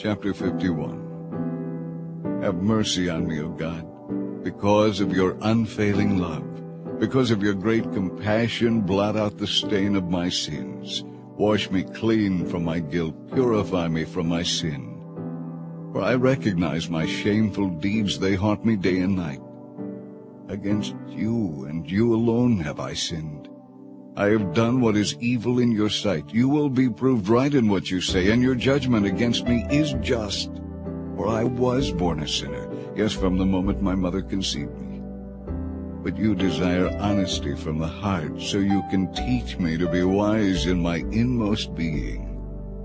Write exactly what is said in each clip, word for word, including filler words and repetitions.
Chapter fifty-one. Have mercy on me, O God, because of your unfailing love. Because of your great compassion, blot out the stain of my sins. Wash me clean from my guilt. Purify me from my sin. For I recognize my shameful deeds. They haunt me day and night. Against you and you alone have I sinned. I have done what is evil in your sight. You will be proved right in what you say, and your judgment against me is just. For I was born a sinner, yes, from the moment my mother conceived me. But you desire honesty from the heart, so you can teach me to be wise in my inmost being.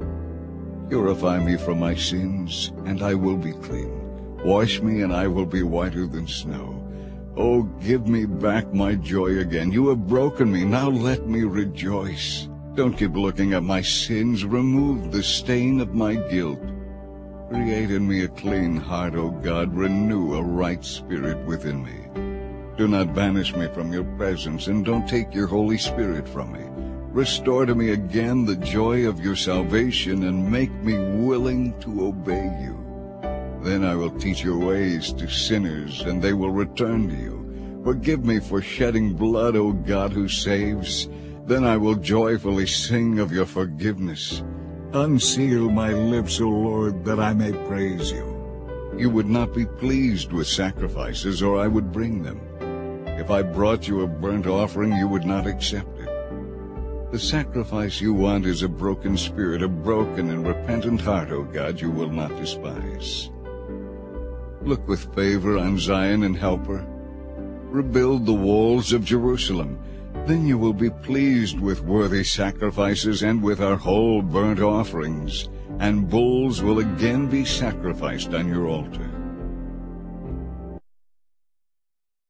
Purify me from my sins, and I will be clean. Wash me, and I will be whiter than snow. Oh, give me back my joy again. You have broken me, now let me rejoice. Don't keep looking at my sins. Remove the stain of my guilt. Create in me a clean heart, O God. Renew a right spirit within me. Do not banish me from your presence, and don't take your Holy Spirit from me. Restore to me again the joy of your salvation, and make me willing to obey you. Then I will teach your ways to sinners, and they will return to you. Forgive me for shedding blood, O God who saves. Then I will joyfully sing of your forgiveness. Unseal my lips, O Lord, that I may praise you. You would not be pleased with sacrifices, or I would bring them. If I brought you a burnt offering, you would not accept it. The sacrifice you want is a broken spirit, a broken and repentant heart, O God, you will not despise. Look with favor on Zion and help her. Rebuild the walls of Jerusalem. Then you will be pleased with worthy sacrifices and with our whole burnt offerings, and bulls will again be sacrificed on your altar.